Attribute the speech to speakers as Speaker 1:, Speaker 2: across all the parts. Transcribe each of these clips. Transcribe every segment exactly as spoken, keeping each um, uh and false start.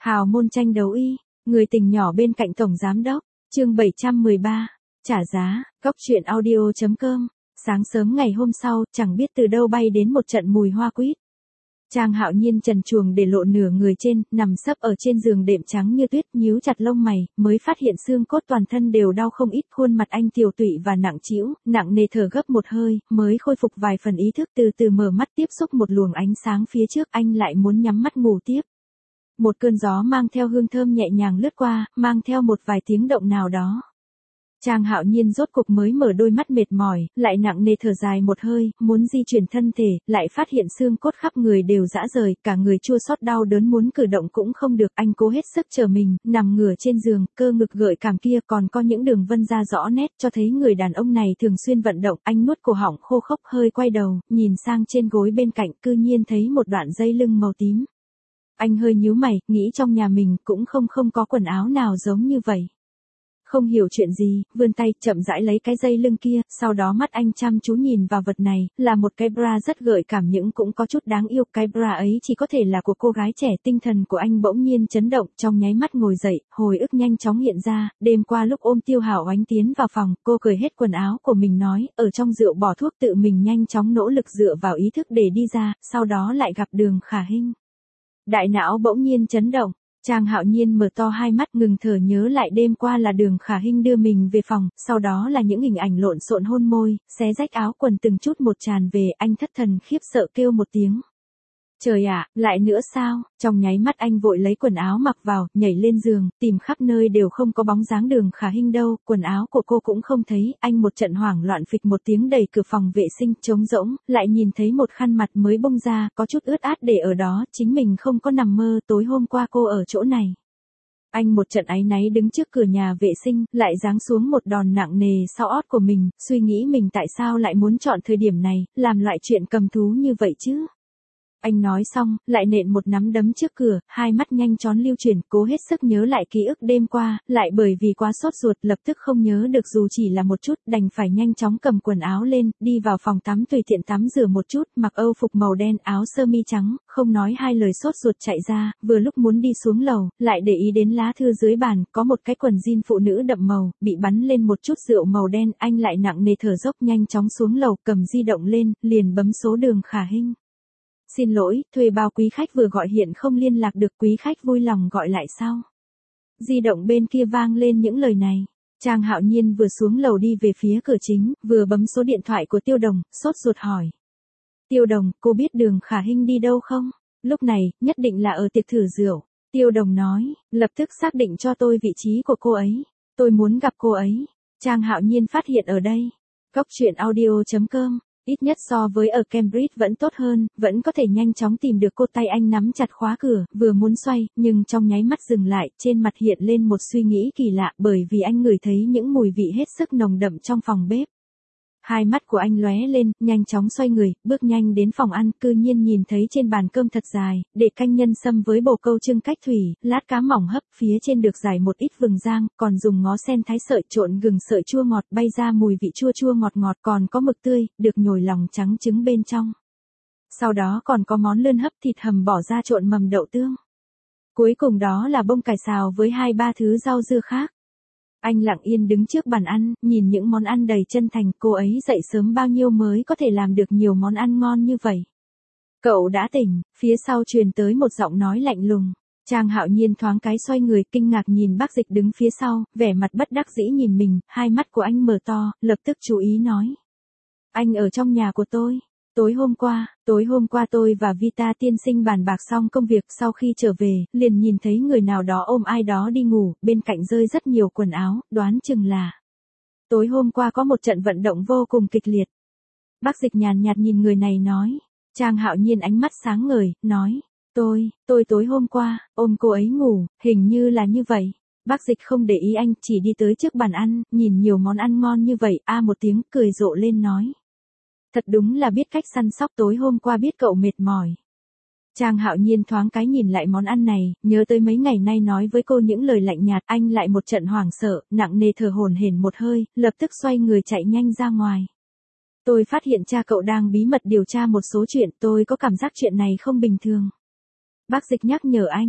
Speaker 1: Hào môn tranh đấu y, người tình nhỏ bên cạnh tổng giám đốc, chương bảy trăm mười ba, trả giá, góc truyện audio chấm com. Sáng sớm ngày hôm sau, chẳng biết từ đâu bay đến một trận mùi hoa quýt. Trang Hạo Nhiên trần truồng để lộ nửa người trên, nằm sấp ở trên giường đệm trắng như tuyết, nhíu chặt lông mày, mới phát hiện xương cốt toàn thân đều đau không ít, khuôn mặt anh tiều tụy và nặng trĩu, nặng nề thở gấp một hơi, mới khôi phục vài phần ý thức, từ từ mở mắt tiếp xúc một luồng ánh sáng phía trước, anh lại muốn nhắm mắt ngủ tiếp. Một cơn gió mang theo hương thơm nhẹ nhàng lướt qua, mang theo một vài tiếng động nào đó. Trang Hạo Nhiên rốt cục mới mở đôi mắt mệt mỏi, lại nặng nề thở dài một hơi, muốn di chuyển thân thể, lại phát hiện xương cốt khắp người đều rã rời, cả người chua xót đau đớn muốn cử động cũng không được, anh cố hết sức chờ mình, nằm ngửa trên giường, cơ ngực gợi cảm kia còn có những đường vân da rõ nét, cho thấy người đàn ông này thường xuyên vận động, anh nuốt cổ họng khô khốc hơi quay đầu, nhìn sang trên gối bên cạnh, cư nhiên thấy một đoạn dây lưng màu tím. Anh hơi nhíu mày, nghĩ trong nhà mình cũng không không có quần áo nào giống như vậy. Không hiểu chuyện gì, vươn tay, chậm rãi lấy cái dây lưng kia, sau đó mắt anh chăm chú nhìn vào vật này, là một cái bra rất gợi cảm nhưng cũng có chút đáng yêu, cái bra ấy chỉ có thể là của cô gái trẻ, tinh thần của anh bỗng nhiên chấn động, trong nháy mắt ngồi dậy, hồi ức nhanh chóng hiện ra, đêm qua lúc ôm Tiêu Hảo Oánh tiến vào phòng, cô cởi hết quần áo của mình nói, ở trong rượu bỏ thuốc tự mình nhanh chóng nỗ lực dựa vào ý thức để đi ra, sau đó lại gặp Đường Khả Hinh. Đại não bỗng nhiên chấn động. Trang Hạo Nhiên mở to hai mắt ngừng thở nhớ lại đêm qua là Đường Khả Hinh đưa mình về phòng, sau đó là những hình ảnh lộn xộn hôn môi, xé rách áo quần từng chút một tràn về, anh thất thần khiếp sợ kêu một tiếng. Trời ạ, lại nữa sao? Trong nháy mắt anh vội lấy quần áo mặc vào, nhảy lên giường, tìm khắp nơi đều không có bóng dáng Đường Khả Hinh đâu, quần áo của cô cũng không thấy, anh một trận hoảng loạn phịch một tiếng đẩy cửa phòng vệ sinh trống rỗng, lại nhìn thấy một khăn mặt mới bông ra, có chút ướt át để ở đó, chính mình không có nằm mơ, tối hôm qua cô ở chỗ này. Anh một trận áy náy đứng trước cửa nhà vệ sinh, lại giáng xuống một đòn nặng nề sau ót của mình, suy nghĩ mình tại sao lại muốn chọn thời điểm này, làm loại chuyện cầm thú như vậy chứ. Anh nói xong, lại nện một nắm đấm trước cửa, hai mắt nhanh chóng lưu chuyển, cố hết sức nhớ lại ký ức đêm qua, lại bởi vì quá sốt ruột lập tức không nhớ được dù chỉ là một chút, đành phải nhanh chóng cầm quần áo lên, đi vào phòng tắm tùy tiện tắm rửa một chút, mặc âu phục màu đen, áo sơ mi trắng, không nói hai lời sốt ruột chạy ra, vừa lúc muốn đi xuống lầu, lại để ý đến lá thư dưới bàn, có một cái quần jean phụ nữ đậm màu, bị bắn lên một chút rượu màu đen, anh lại nặng nề thở dốc nhanh chóng xuống lầu, cầm di động lên, liền bấm số Đường Khả Hinh. Xin lỗi, thuê bao quý khách vừa gọi hiện không liên lạc được, quý khách vui lòng gọi lại sau. Di động bên kia vang lên những lời này. Trang Hạo Nhiên vừa xuống lầu đi về phía cửa chính, vừa bấm số điện thoại của Tiêu Đồng, sốt ruột hỏi. Tiêu Đồng, cô biết Đường Khả Hinh đi đâu không? Lúc này, nhất định là ở tiệc thử rượu. Tiêu Đồng nói, lập tức xác định cho tôi vị trí của cô ấy. Tôi muốn gặp cô ấy. Trang Hạo Nhiên phát hiện ở đây. Góc truyện audio chấm com. Ít nhất so với ở Cambridge vẫn tốt hơn, vẫn có thể nhanh chóng tìm được cô, tay anh nắm chặt khóa cửa, vừa muốn xoay, nhưng trong nháy mắt dừng lại, trên mặt hiện lên một suy nghĩ kỳ lạ, bởi vì anh ngửi thấy những mùi vị hết sức nồng đậm trong phòng bếp. Hai mắt của anh lóe lên, nhanh chóng xoay người, bước nhanh đến phòng ăn, cư nhiên nhìn thấy trên bàn cơm thật dài, để canh nhân sâm với bồ câu trưng cách thủy, lát cá mỏng hấp, phía trên được rải một ít vừng rang, còn dùng ngó sen thái sợi trộn gừng sợi chua ngọt, bay ra mùi vị chua chua ngọt ngọt, còn có mực tươi, được nhồi lòng trắng trứng bên trong. Sau đó còn có món lươn hấp thịt hầm bỏ ra trộn mầm đậu tương. Cuối cùng đó là bông cải xào với hai ba thứ rau dưa khác. Anh lặng yên đứng trước bàn ăn, nhìn những món ăn đầy chân thành, cô ấy dậy sớm bao nhiêu mới có thể làm được nhiều món ăn ngon như vậy. Cậu đã tỉnh, phía sau truyền tới một giọng nói lạnh lùng. Trang Hạo Nhiên thoáng cái xoay người, kinh ngạc nhìn Bác Dịch đứng phía sau, vẻ mặt bất đắc dĩ nhìn mình, hai mắt của anh mở to, lập tức chú ý nói. Anh ở trong nhà của tôi. Tối hôm qua, tối hôm qua tôi và Vita tiên sinh bàn bạc xong công việc, sau khi trở về, liền nhìn thấy người nào đó ôm ai đó đi ngủ, bên cạnh rơi rất nhiều quần áo, đoán chừng là. Tối hôm qua có một trận vận động vô cùng kịch liệt. Bác Dịch nhàn nhạt nhìn người này nói. Trang Hạo Nhiên ánh mắt sáng ngời, nói. Tôi, tôi tối hôm qua, ôm cô ấy ngủ, hình như là như vậy. Bác Dịch không để ý anh, chỉ đi tới trước bàn ăn, nhìn nhiều món ăn ngon như vậy, a một tiếng, cười rộ lên nói. Thật đúng là biết cách săn sóc, tối hôm qua biết cậu mệt mỏi. Trang Hạo Nhiên thoáng cái nhìn lại món ăn này, nhớ tới mấy ngày nay nói với cô những lời lạnh nhạt, anh lại một trận hoảng sợ, nặng nề thở hổn hển một hơi, lập tức xoay người chạy nhanh ra ngoài. Tôi phát hiện cha cậu đang bí mật điều tra một số chuyện, tôi có cảm giác chuyện này không bình thường. Bác Dịch nhắc nhở anh.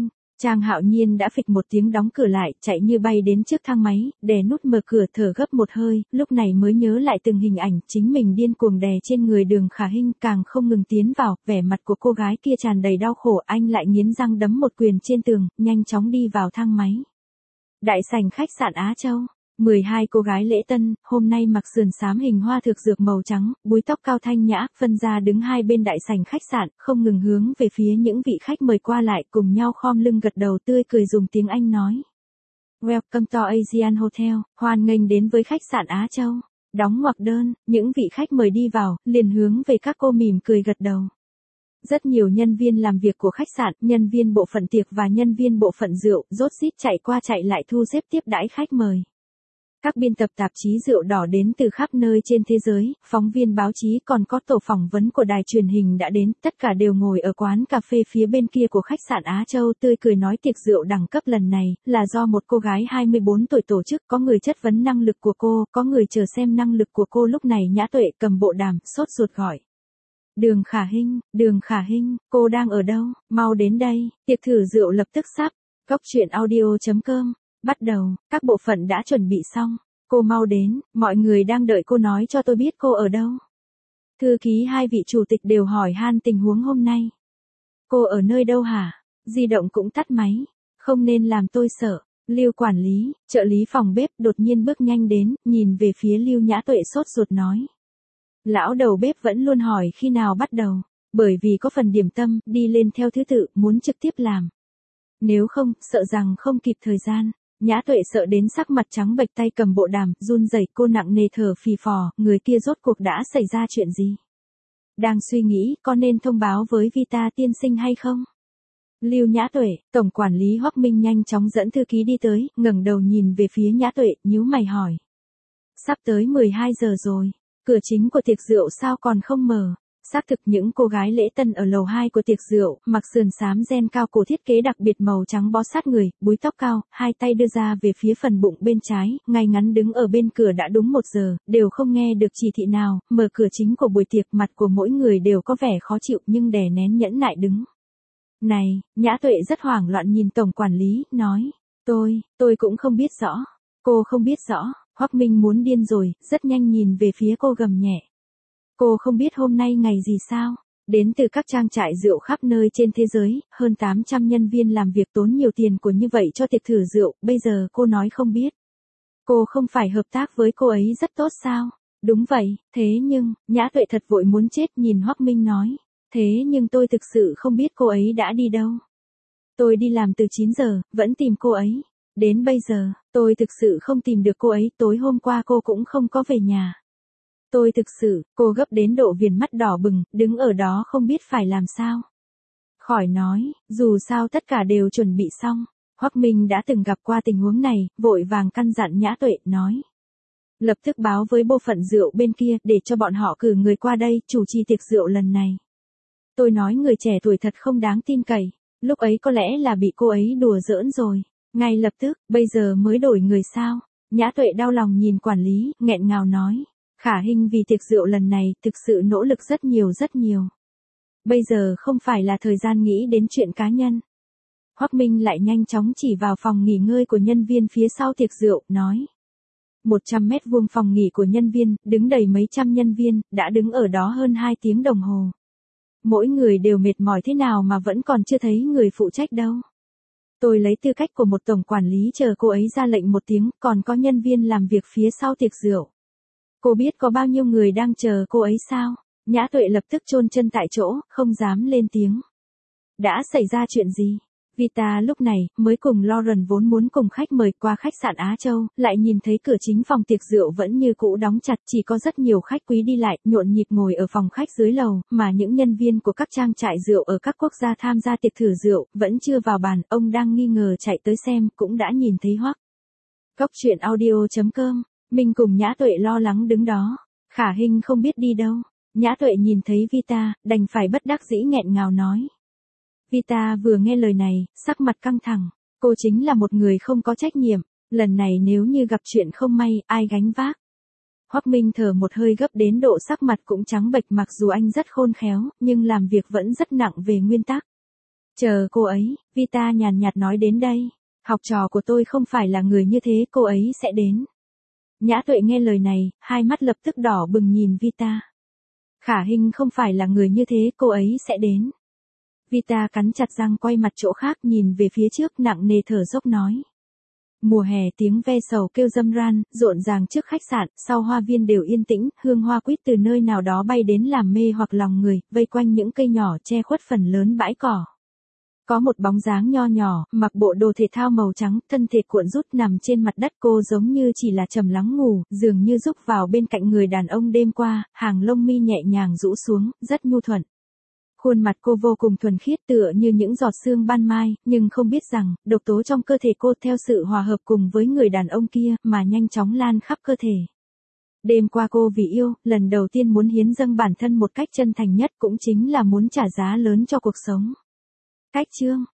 Speaker 1: Trang Hạo Nhiên đã phịch một tiếng đóng cửa lại, chạy như bay đến trước thang máy, đè nút mở cửa thở gấp một hơi, lúc này mới nhớ lại từng hình ảnh chính mình điên cuồng đè trên người Đường Khả Hinh, càng không ngừng tiến vào, vẻ mặt của cô gái kia tràn đầy đau khổ, anh lại nghiến răng đấm một quyền trên tường, nhanh chóng đi vào thang máy. Đại sảnh khách sạn Á Châu. mười hai cô gái lễ tân, hôm nay mặc sườn xám hình hoa thực dược màu trắng, búi tóc cao thanh nhã, phân ra đứng hai bên đại sảnh khách sạn, không ngừng hướng về phía những vị khách mời qua lại, cùng nhau khom lưng gật đầu tươi cười dùng tiếng Anh nói. Welcome to Asian Hotel, hoan nghênh đến với khách sạn Á Châu. Đóng ngoặc đơn, những vị khách mời đi vào, liền hướng về các cô mỉm cười gật đầu. Rất nhiều nhân viên làm việc của khách sạn, nhân viên bộ phận tiệc và nhân viên bộ phận rượu, rốt rít chạy qua chạy lại thu xếp tiếp đãi khách mời. Các biên tập tạp chí rượu đỏ đến từ khắp nơi trên thế giới, phóng viên báo chí còn có tổ phỏng vấn của đài truyền hình đã đến, tất cả đều ngồi ở quán cà phê phía bên kia của khách sạn Á Châu tươi cười nói tiệc rượu đẳng cấp lần này, là do một cô gái hai mươi bốn tuổi tổ chức, có người chất vấn năng lực của cô, có người chờ xem năng lực của cô lúc này Nhã Tuệ cầm bộ đàm, sốt ruột gọi. Đường Khả Hinh, Đường Khả Hinh, cô đang ở đâu, mau đến đây, tiệc thử rượu lập tức sắp, cốc truyện audio chấm com. Bắt đầu, các bộ phận đã chuẩn bị xong. Cô mau đến, mọi người đang đợi cô nói cho tôi biết cô ở đâu. Thư ký hai vị chủ tịch đều hỏi han tình huống hôm nay. Cô ở nơi đâu hả? Di động cũng tắt máy. Không nên làm tôi sợ. Lưu quản lý, trợ lý phòng bếp đột nhiên bước nhanh đến, nhìn về phía Lưu Nhã Tuệ sốt ruột nói. Lão đầu bếp vẫn luôn hỏi khi nào bắt đầu. Bởi vì có phần điểm tâm, đi lên theo thứ tự, muốn trực tiếp làm. Nếu không, sợ rằng không kịp thời gian. Nhã Tuệ sợ đến sắc mặt trắng bệch tay cầm bộ đàm, run rẩy cô nặng nề thở phì phò, người kia rốt cuộc đã xảy ra chuyện gì? Đang suy nghĩ có nên thông báo với Vita tiên sinh hay không? Lưu Nhã Tuệ, tổng quản lý Hoắc Minh nhanh chóng dẫn thư ký đi tới, ngẩng đầu nhìn về phía Nhã Tuệ, nhíu mày hỏi. Sắp tới mười hai giờ rồi, cửa chính của tiệc rượu sao còn không mở? Xác thực những cô gái lễ tân ở lầu hai của tiệc rượu, mặc sườn xám ren cao cổ thiết kế đặc biệt màu trắng bó sát người, búi tóc cao, hai tay đưa ra về phía phần bụng bên trái, ngay ngắn đứng ở bên cửa đã đúng một giờ, đều không nghe được chỉ thị nào, mở cửa chính của buổi tiệc mặt của mỗi người đều có vẻ khó chịu nhưng đè nén nhẫn nại đứng. Này, Nhã Tuệ rất hoảng loạn nhìn tổng quản lý, nói, tôi, tôi cũng không biết rõ, cô không biết rõ, Hoắc Minh muốn điên rồi, rất nhanh nhìn về phía cô gầm nhẹ. Cô không biết hôm nay ngày gì sao? Đến từ các trang trại rượu khắp nơi trên thế giới, hơn tám trăm nhân viên làm việc tốn nhiều tiền của như vậy cho tiệc thử rượu, bây giờ cô nói không biết. Cô không phải hợp tác với cô ấy rất tốt sao? Đúng vậy, thế nhưng, Nhã Tuệ thật vội muốn chết nhìn Hoắc Minh nói. Thế nhưng tôi thực sự không biết cô ấy đã đi đâu. Tôi đi làm từ chín giờ, vẫn tìm cô ấy. Đến bây giờ, tôi thực sự không tìm được cô ấy, tối hôm qua cô cũng không có về nhà. Tôi thực sự, cô gấp đến độ viền mắt đỏ bừng, đứng ở đó không biết phải làm sao. Khỏi nói, dù sao tất cả đều chuẩn bị xong. Hoắc Minh đã từng gặp qua tình huống này, vội vàng căn dặn Nhã Tuệ, nói. Lập tức báo với bộ phận rượu bên kia, để cho bọn họ cử người qua đây, chủ trì tiệc rượu lần này. Tôi nói người trẻ tuổi thật không đáng tin cậy, lúc ấy có lẽ là bị cô ấy đùa giỡn rồi. Ngay lập tức, bây giờ mới đổi người sao? Nhã Tuệ đau lòng nhìn quản lý, nghẹn ngào nói. Khả Hinh vì tiệc rượu lần này thực sự nỗ lực rất nhiều rất nhiều. Bây giờ không phải là thời gian nghĩ đến chuyện cá nhân. Hoắc Minh lại nhanh chóng chỉ vào phòng nghỉ ngơi của nhân viên phía sau tiệc rượu, nói. một trăm mét vuông phòng nghỉ của nhân viên, đứng đầy mấy trăm nhân viên, đã đứng ở đó hơn hai tiếng đồng hồ. Mỗi người đều mệt mỏi thế nào mà vẫn còn chưa thấy người phụ trách đâu. Tôi lấy tư cách của một tổng quản lý chờ cô ấy ra lệnh một tiếng, còn có nhân viên làm việc phía sau tiệc rượu. Cô biết có bao nhiêu người đang chờ cô ấy sao? Nhã Tuệ lập tức chôn chân tại chỗ, không dám lên tiếng. Đã xảy ra chuyện gì? Vita lúc này, mới cùng Lauren vốn muốn cùng khách mời qua khách sạn Á Châu, lại nhìn thấy cửa chính phòng tiệc rượu vẫn như cũ đóng chặt, chỉ có rất nhiều khách quý đi lại, nhộn nhịp ngồi ở phòng khách dưới lầu, mà những nhân viên của các trang trại rượu ở các quốc gia tham gia tiệc thử rượu, vẫn chưa vào bàn, ông đang nghi ngờ chạy tới xem, cũng đã nhìn thấy Hoắc. Cốc truyện audio chấm com, mình cùng Nhã Tuệ lo lắng đứng đó, Khả Hinh không biết đi đâu, Nhã Tuệ nhìn thấy Vita, đành phải bất đắc dĩ nghẹn ngào nói. Vita vừa nghe lời này, sắc mặt căng thẳng, cô chính là một người không có trách nhiệm, lần này nếu như gặp chuyện không may, ai gánh vác. Hoắc Minh thở một hơi gấp đến độ sắc mặt cũng trắng bệch, mặc dù anh rất khôn khéo, nhưng làm việc vẫn rất nặng về nguyên tắc. Chờ cô ấy, Vita nhàn nhạt nói đến đây. Học trò của tôi không phải là người như thế, cô ấy sẽ đến. Nhã Tuệ nghe lời này, hai mắt lập tức đỏ bừng nhìn Vita. Khả Hinh không phải là người như thế, cô ấy sẽ đến. Vita cắn chặt răng quay mặt chỗ khác nhìn về phía trước nặng nề thở dốc nói. Mùa hè tiếng ve sầu kêu râm ran, rộn ràng trước khách sạn, sau hoa viên đều yên tĩnh, hương hoa quýt từ nơi nào đó bay đến làm mê hoặc lòng người, vây quanh những cây nhỏ che khuất phần lớn bãi cỏ. Có một bóng dáng nho nhỏ, mặc bộ đồ thể thao màu trắng, thân thể cuộn rút nằm trên mặt đất, cô giống như chỉ là trầm lắng ngủ, dường như rúc vào bên cạnh người đàn ông đêm qua, hàng lông mi nhẹ nhàng rũ xuống, rất nhu thuận. Khuôn mặt cô vô cùng thuần khiết tựa như những giọt sương ban mai, nhưng không biết rằng, độc tố trong cơ thể cô theo sự hòa hợp cùng với người đàn ông kia mà nhanh chóng lan khắp cơ thể. Đêm qua cô vì yêu, lần đầu tiên muốn hiến dâng bản thân một cách chân thành nhất cũng chính là muốn trả giá lớn cho cuộc sống. Cách chương